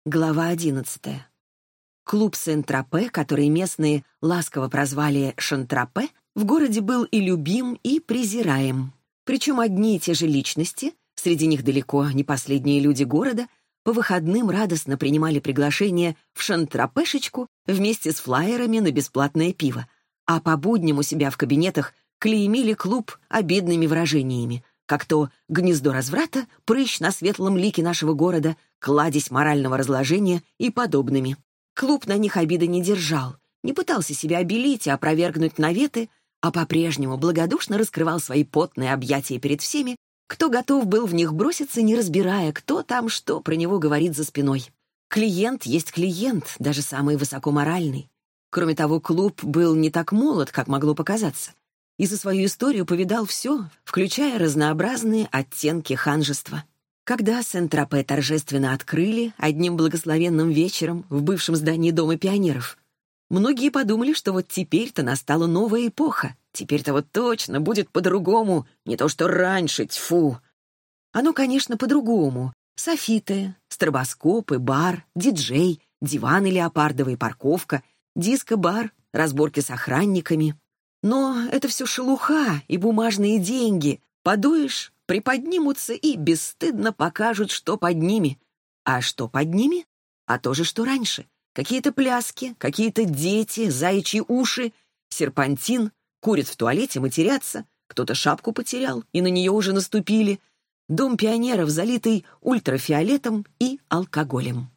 Глава 11. Клуб Сен-Тропе, который местные ласково прозвали Шантропе, в городе был и любим, и презираем. Причем одни и те же личности, среди них далеко не последние люди города, по выходным радостно принимали приглашение в Шантропешечку вместе с флаерами на бесплатное пиво, а по будням у себя в кабинетах клеймили клуб обидными выражениями, как то «гнездо разврата», «прыщ на светлом лике нашего города», «кладезь морального разложения» и подобными. Клуб на них обиды не держал, не пытался себя обелить и опровергнуть наветы, а по-прежнему благодушно раскрывал свои потные объятия перед всеми, кто готов был в них броситься, не разбирая, кто там что про него говорит за спиной. Клиент есть клиент, даже самый высокоморальный. Кроме того, клуб был не так молод, как могло показаться, и за свою историю повидал все, включая разнообразные оттенки ханжества. Когда Сен-Тропе торжественно открыли одним благословенным вечером в бывшем здании Дома пионеров, многие подумали, что вот теперь-то настала новая эпоха, теперь-то вот точно будет по-другому, не то что раньше, тьфу. Оно, конечно, по-другому. Софиты, стробоскопы, бар, диджей, диваны леопардовые, парковка, диско-бар, разборки с охранниками. Но это все шелуха и бумажные деньги. Подуешь, приподнимутся и бесстыдно покажут, что под ними. А что под ними? А то же, что раньше. Какие-то пляски, какие-то дети, заячьи уши, серпантин, курят в туалете, матерятся, кто-то шапку потерял, и на нее уже наступили. Дом пионеров, залитый ультрафиолетом и алкоголем.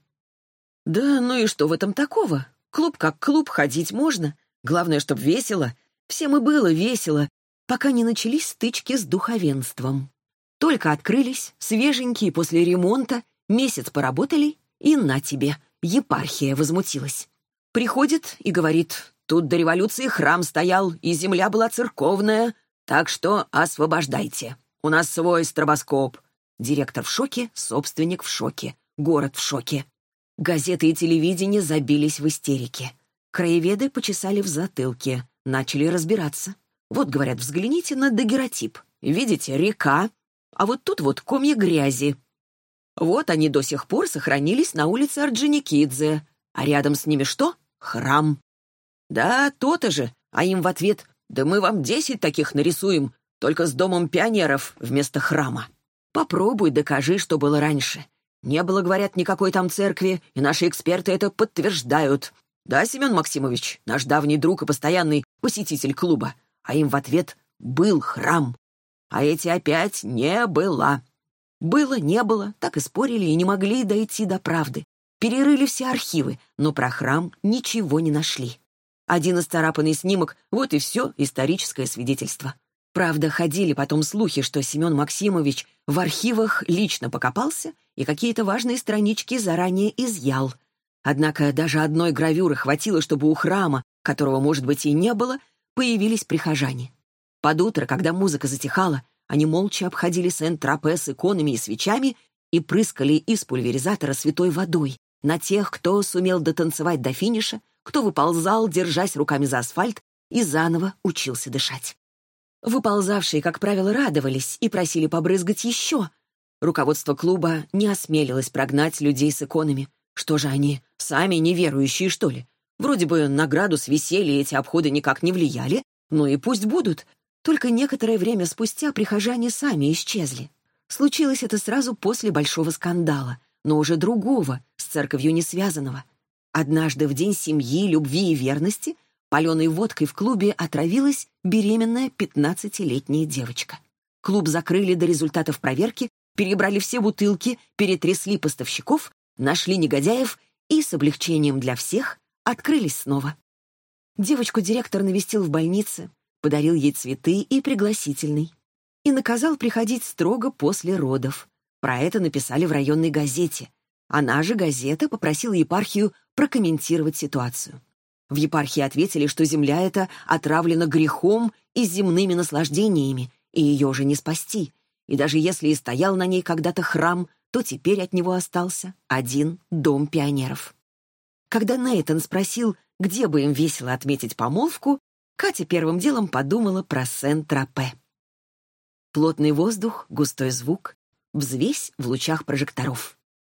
Да ну и что в этом такого? Клуб как клуб, ходить можно. Главное, чтоб весело. Всем и было весело, пока не начались стычки с духовенством. Только открылись, свеженькие после ремонта, месяц поработали, и на тебе, епархия возмутилась. Приходит и говорит: тут до революции храм стоял, и земля была церковная, так что освобождайте. У нас свой стробоскоп. Директор в шоке, собственник в шоке, город в шоке. Газеты и телевидение забились в истерике. Краеведы почесали в затылке, начали разбираться. Вот, говорят, взгляните на дагеротип. Видите, река, а вот тут вот комья грязи. Вот они до сих пор сохранились на улице Орджоникидзе, а рядом с ними что? Храм. Да, то-то же, а им в ответ: да мы вам 10 таких нарисуем, только с домом пионеров вместо храма. Попробуй докажи, что было раньше. Не было, говорят, никакой там церкви, и наши эксперты это подтверждают. Да, Семен Максимович, наш давний друг и постоянный посетитель клуба. А им в ответ: был храм. А эти опять: не было. Было, не было, так и спорили и не могли дойти до правды. Перерыли все архивы, но про храм ничего не нашли. Один исцарапанный снимок — вот и все историческое свидетельство. Правда, ходили потом слухи, что Семен Максимович в архивах лично покопался и какие-то важные странички заранее изъял. Однако даже одной гравюры хватило, чтобы у храма, которого, может быть, и не было, появились прихожане. Под утро, когда музыка затихала, они молча обходили Сен-Тропе с иконами и свечами и прыскали из пульверизатора святой водой на тех, кто сумел дотанцевать до финиша, кто выползал, держась руками за асфальт, и заново учился дышать. Выползавшие, как правило, радовались и просили побрызгать еще. Руководство клуба не осмелилось прогнать людей с иконами. Что же они, сами неверующие, что ли? Вроде бы на градус веселья эти обходы никак не влияли, ну и пусть будут. Только некоторое время спустя прихожане сами исчезли. Случилось это сразу после большого скандала, но уже другого, с церковью не связанного. Однажды в день семьи, любви и верности паленой водкой в клубе отравилась беременная 15-летняя девочка. Клуб закрыли до результатов проверки, перебрали все бутылки, перетрясли поставщиков, нашли негодяев и с облегчением для всех открылись снова. Девочку директор навестил в больнице, подарил ей цветы и пригласительный. И наказал приходить строго после родов. Про это написали в районной газете. Она же, газета, попросила епархию прокомментировать ситуацию. В епархии ответили, что земля эта отравлена грехом и земными наслаждениями, и ее уже не спасти. И даже если и стоял на ней когда-то храм, то теперь от него остался один дом пионеров. Когда Нейтан спросил, где бы им весело отметить помолвку, Катя первым делом подумала про Сен-Тропе. Плотный воздух, густой звук, взвесь в лучах прожекторов.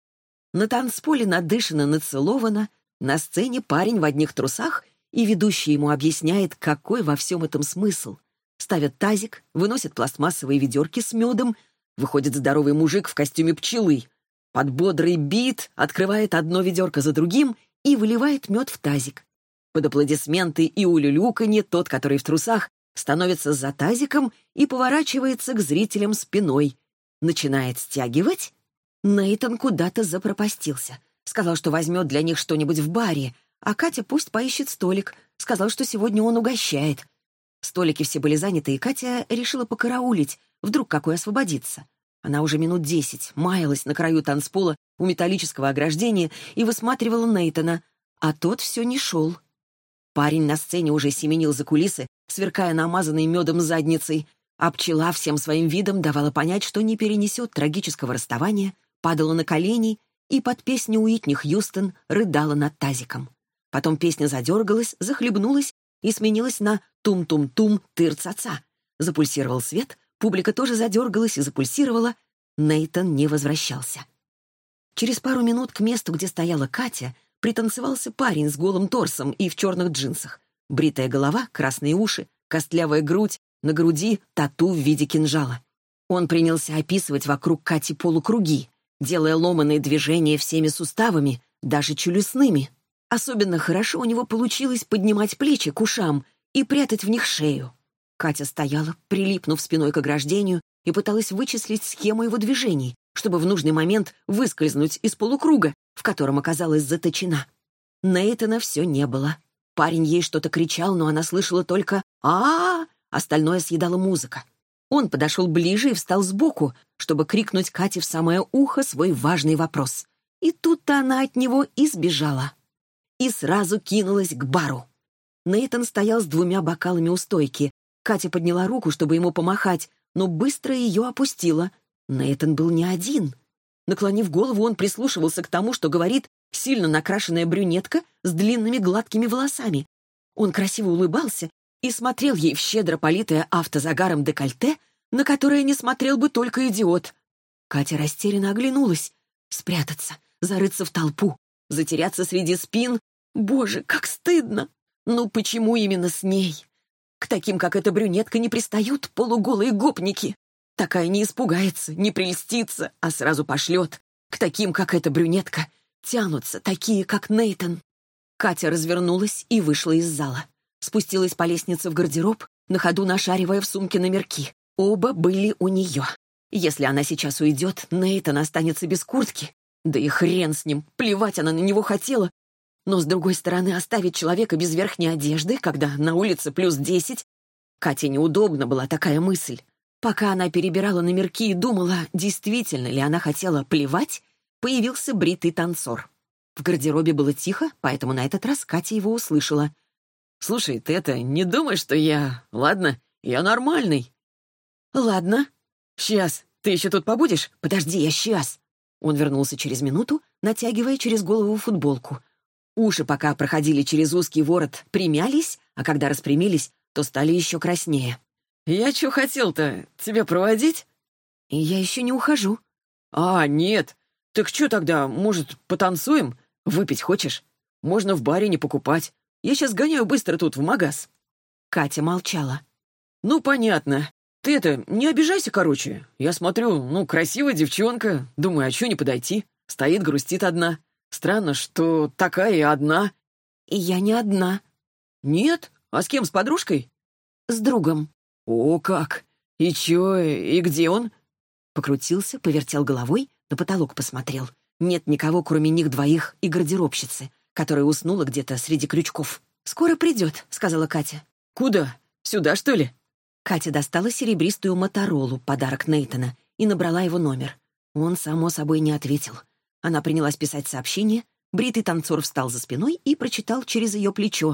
На танцполе надышано, нацеловано, на сцене парень в одних трусах, и ведущий ему объясняет, какой во всем этом смысл. Ставят тазик, выносят пластмассовые ведерки с медом, выходит здоровый мужик в костюме пчелы. Под бодрый бит открывает одно ведерко за другим и выливает мед в тазик. Под аплодисменты и улюлюканье тот, который в трусах, становится за тазиком и поворачивается к зрителям спиной. Начинает стягивать. Нейтан куда-то запропастился. Сказал, что возьмет для них что-нибудь в баре, а Катя пусть поищет столик. Сказал, что сегодня он угощает. Столики все были заняты, и Катя решила покараулить, вдруг какой освободится. Она уже минут 10 маялась на краю танцпола у металлического ограждения и высматривала Нейтана, а тот все не шел. Парень на сцене уже семенил за кулисы, сверкая намазанной медом задницей, а пчела всем своим видом давала понять, что не перенесет трагического расставания, падала на колени и под песню Уитни Хьюстон рыдала над тазиком. Потом песня задергалась, захлебнулась и сменилась на «Тум-тум-тум, тыр-ца-ца». Запульсировал свет, публика тоже задергалась и запульсировала. Нейтан не возвращался. Через пару минут к месту, где стояла Катя, пританцевался парень с голым торсом и в черных джинсах. Бритая голова, красные уши, костлявая грудь, на груди тату в виде кинжала. Он принялся описывать вокруг Кати полукруги, делая ломаные движения всеми суставами, даже челюстными. Особенно хорошо у него получилось поднимать плечи к ушам и прятать в них шею. Катя стояла, прилипнув спиной к ограждению, и пыталась вычислить схему его движений, чтобы в нужный момент выскользнуть из полукруга, в котором оказалась заточена. Нейтана все не было. Парень ей что-то кричал, но она слышала только «А-а-а!», остальное съедала музыка. Он подошел ближе и встал сбоку, чтобы крикнуть Кате в самое ухо свой важный вопрос. И тут-то она от него и сбежала. И сразу кинулась к бару. Нейтан стоял с 2 бокалами у стойки. Катя подняла руку, чтобы ему помахать, но быстро ее опустила. Нейтан был не один. Наклонив голову, он прислушивался к тому, что говорит сильно накрашенная брюнетка с длинными гладкими волосами. Он красиво улыбался и смотрел ей в щедро политое автозагаром декольте, на которое не смотрел бы только идиот. Катя растерянно оглянулась. Спрятаться, зарыться в толпу, затеряться среди спин. Боже, как стыдно! Ну почему именно с ней? К таким, как эта брюнетка, не пристают полуголые гопники. Такая не испугается, не прельстится, а сразу пошлет. К таким, как эта брюнетка, тянутся такие, как Нейтан. Катя развернулась и вышла из зала. Спустилась по лестнице в гардероб, на ходу нашаривая в сумке номерки. Оба были у нее. Если она сейчас уйдет, Нейтан останется без куртки. Да и хрен с ним, плевать она на него хотела. Но, с другой стороны, оставить человека без верхней одежды, когда на улице плюс 10... Кате неудобна была такая мысль. Пока она перебирала номерки и думала, действительно ли она хотела плевать, появился бритый танцор. В гардеробе было тихо, поэтому на этот раз Катя его услышала. «Слушай, ты не думай, что я... Ладно, я нормальный». «Ладно. Сейчас. Ты еще тут побудешь? Подожди, я сейчас». Он вернулся через минуту, натягивая через голову футболку. Уши, пока проходили через узкий ворот, примялись, а когда распрямились, то стали еще краснее. «Я что хотел-то? Тебя проводить?» «И я еще не ухожу». «А, нет. Так что тогда, может, потанцуем? Выпить хочешь? Можно в баре не покупать. Я сейчас гоняю быстро тут в магаз». Катя молчала. «Ну, понятно. Ты не обижайся, короче. Я смотрю, красивая девчонка. Думаю, а чё не подойти? Стоит, грустит одна. Странно, что такая одна». «И я не одна». «Нет? А с кем, с подружкой?» «С другом». «О, как! И чё, и где он?» Покрутился, повертел головой, на потолок посмотрел. Нет никого, кроме них двоих и гардеробщицы, которая уснула где-то среди крючков. «Скоро придет», — сказала Катя. «Куда? Сюда, что ли?» Катя достала серебристую Моторолу, подарок Нейтана, и набрала его номер. Он, само собой, не ответил. Она принялась писать сообщение. Бритый танцор встал за спиной и прочитал через ее плечо.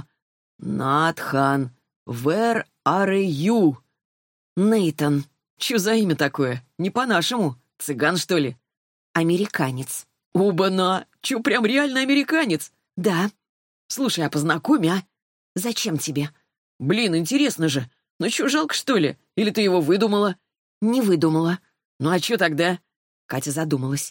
«Натхан, where are you?» «Нейтан. Чё за имя такое? Не по-нашему. Цыган, что ли?» «Американец». «Оба-на! Чё, прям реально американец?» «Да». «Слушай, а познакомь, а?» «Зачем тебе?» «Блин, интересно же. Ну чё, жалко, что ли? Или ты его выдумала?» «Не выдумала». «Ну а чё тогда?» Катя задумалась.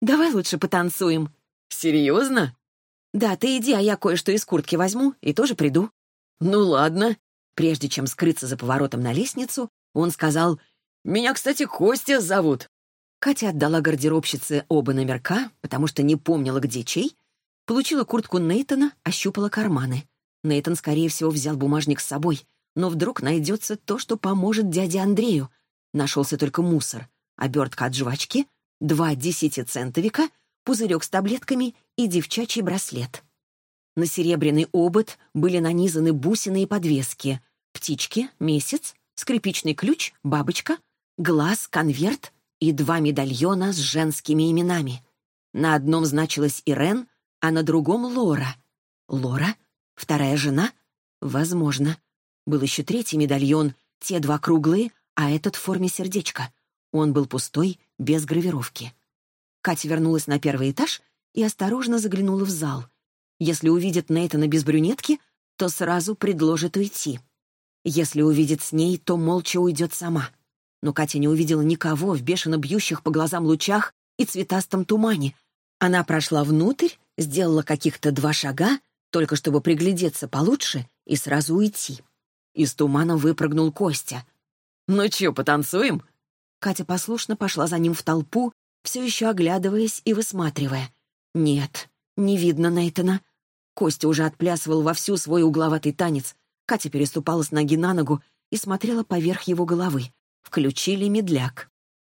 Давай лучше потанцуем». «Серьезно?» «Да, ты иди, а я кое-что из куртки возьму и тоже приду». «Ну ладно». Прежде чем скрыться за поворотом на лестницу, он сказал: «Меня, кстати, Костя зовут». Катя отдала гардеробщице оба номерка, потому что не помнила, где чей, получила куртку Нейтана, ощупала карманы. Нейтан, скорее всего, взял бумажник с собой, но вдруг найдется то, что поможет дяде Андрею. Нашелся только мусор, обертка от жвачки, 2 10-центовика, пузырек с таблетками и девчачий браслет. На серебряный обод были нанизаны бусины и подвески, птички, месяц, скрипичный ключ, бабочка, глаз, конверт и 2 медальона с женскими именами. На одном значилась Ирен, а на другом — Лора. Лора? Вторая жена? Возможно. Был еще 3-й медальон, те 2 круглые, а этот в форме сердечка. Он был пустой, без гравировки. Катя вернулась на 1-й этаж и осторожно заглянула в зал. Если увидит Нейтана без брюнетки, то сразу предложит уйти. Если увидит с ней, то молча уйдет сама. Но Катя не увидела никого в бешено бьющих по глазам лучах и цветастом тумане. Она прошла внутрь, сделала каких-то 2 шага, только чтобы приглядеться получше и сразу уйти. Из тумана выпрыгнул Костя. «Ну чё, потанцуем?» Катя послушно пошла за ним в толпу, все еще оглядываясь и высматривая. Нет, не видно Нейтана. Костя уже отплясывал вовсю свой угловатый танец. Катя переступала с ноги на ногу и смотрела поверх его головы. Включили медляк.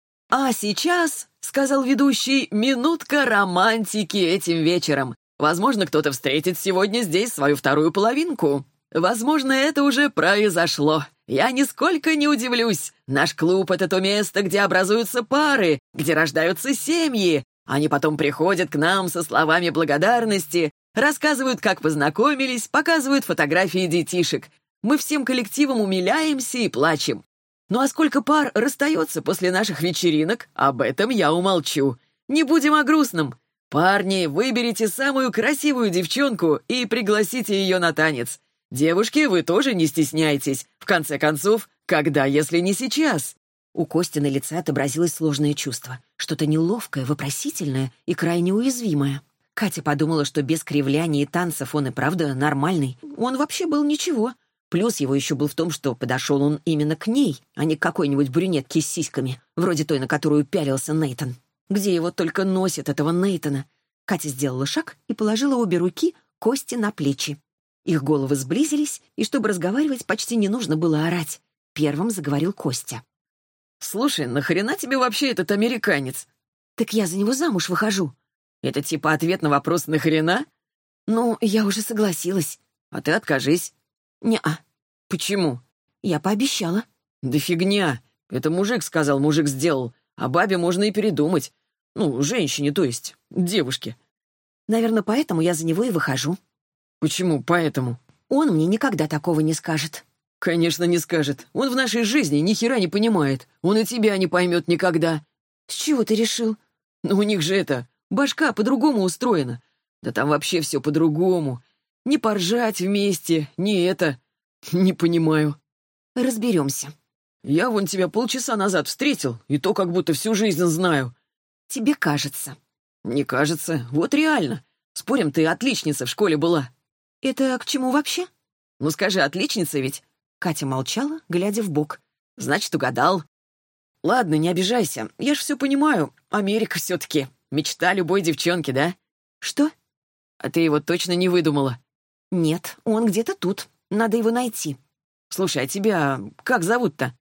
«А сейчас, — сказал ведущий, — минутка романтики этим вечером. Возможно, кто-то встретит сегодня здесь свою вторую половинку. Возможно, это уже произошло. Я нисколько не удивлюсь. Наш клуб — это то место, где образуются пары, где рождаются семьи. Они потом приходят к нам со словами благодарности, рассказывают, как познакомились, показывают фотографии детишек. Мы всем коллективом умиляемся и плачем. Ну а сколько пар расстается после наших вечеринок, об этом я умолчу. Не будем о грустном. Парни, выберите самую красивую девчонку и пригласите ее на танец. Девушки, вы тоже не стесняйтесь. В конце концов, когда, если не сейчас?» У Кости на лице отобразилось сложное чувство. Что-то неловкое, вопросительное и крайне уязвимое. Катя подумала, что без кривляний и танцев он и правда нормальный. Он вообще был ничего. Плюс его еще был в том, что подошел он именно к ней, а не к какой-нибудь брюнетке с сиськами, вроде той, на которую пялился Нейтан. Где его только носит, этого Нейтана? Катя сделала шаг и положила обе руки Косте на плечи. Их головы сблизились, и чтобы разговаривать, почти не нужно было орать. Первым заговорил Костя. «Слушай, нахрена тебе вообще этот американец?» «Так я за него замуж выхожу». «Это типа ответ на вопрос «нахрена»?» «Ну, я уже согласилась». «А ты откажись». «Не-а». «Почему?» «Я пообещала». «Да фигня. Это мужик сказал, мужик сделал. А бабе можно и передумать. Ну, женщине, то есть, девушке». «Наверное, поэтому я за него и выхожу». «Почему поэтому?» «Он мне никогда такого не скажет». «Конечно, не скажет. Он в нашей жизни ни хера не понимает. Он и тебя не поймет никогда». «С чего ты решил?» «Ну, у них же это, башка по-другому устроена. Да там вообще все по-другому. Не поржать вместе, не это. Не понимаю». «Разберемся». «Я вон тебя полчаса назад встретил, и то как будто всю жизнь знаю». «Тебе кажется». «Не кажется. Вот реально. Спорим, ты отличница в школе была». «Это к чему вообще?» «Ну скажи, отличница ведь?» Катя молчала, глядя в бок. «Значит, угадал». «Ладно, не обижайся. Я ж все понимаю. Америка все-таки. Мечта любой девчонки, да?» «Что?» «А ты его точно не выдумала?» «Нет, он где-то тут. Надо его найти». «Слушай, а тебя как зовут-то?»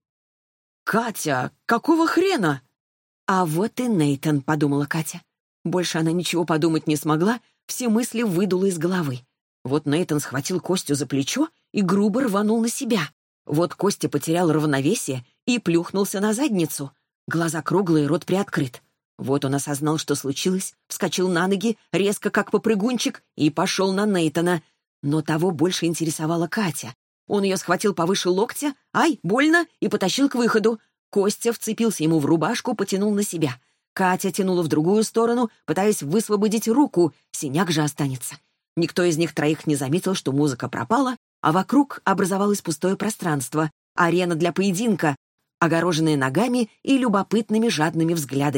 «Катя, какого хрена?» «А вот и Нейтан», — подумала Катя. Больше она ничего подумать не смогла, все мысли выдуло из головы. Вот Нейтан схватил Костю за плечо и грубо рванул на себя. Вот Костя потерял равновесие и плюхнулся на задницу. Глаза круглые, рот приоткрыт. Вот он осознал, что случилось, вскочил на ноги, резко как попрыгунчик, и пошел на Нейтана. Но того больше интересовала Катя. Он ее схватил повыше локтя, ай, больно, и потащил к выходу. Костя вцепился ему в рубашку, потянул на себя. Катя тянула в другую сторону, пытаясь высвободить руку, синяк же останется. Никто из них троих не заметил, что музыка пропала, а вокруг образовалось пустое пространство, арена для поединка, огороженная ногами и любопытными жадными взглядами.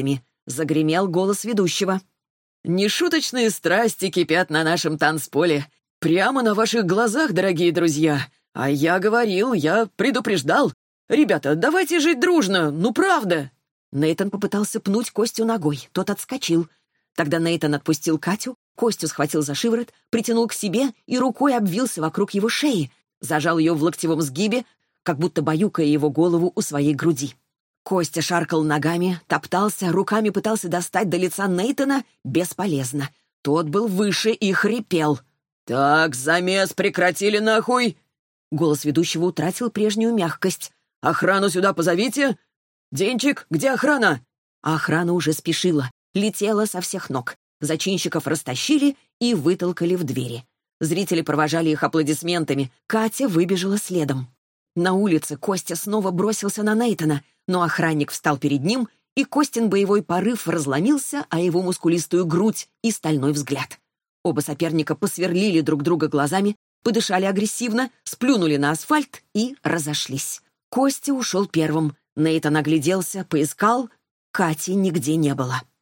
— загремел голос ведущего. «Нешуточные страсти кипят на нашем танцполе. Прямо на ваших глазах, дорогие друзья. А я говорил, я предупреждал. Ребята, давайте жить дружно, ну правда!» Нейтан попытался пнуть Костю ногой, тот отскочил. Тогда Нейтан отпустил Катю, Костю схватил за шиворот, притянул к себе и рукой обвился вокруг его шеи, зажал ее в локтевом сгибе, как будто баюкая его голову у своей груди. Костя шаркал ногами, топтался, руками пытался достать до лица Нейтана, бесполезно. Тот был выше и хрипел. «Так, замес прекратили нахуй!» Голос ведущего утратил прежнюю мягкость. «Охрану сюда позовите! Денчик, где охрана?» А охрана уже спешила, летела со всех ног. Зачинщиков растащили и вытолкали в двери. Зрители провожали их аплодисментами. Катя выбежала следом. На улице Костя снова бросился на Нейтана, но охранник встал перед ним, и Костин боевой порыв разломился о его мускулистую грудь и стальной взгляд. Оба соперника посверлили друг друга глазами, подышали агрессивно, сплюнули на асфальт и разошлись. Костя ушел первым. Нейтан огляделся, поискал. Кати нигде не было.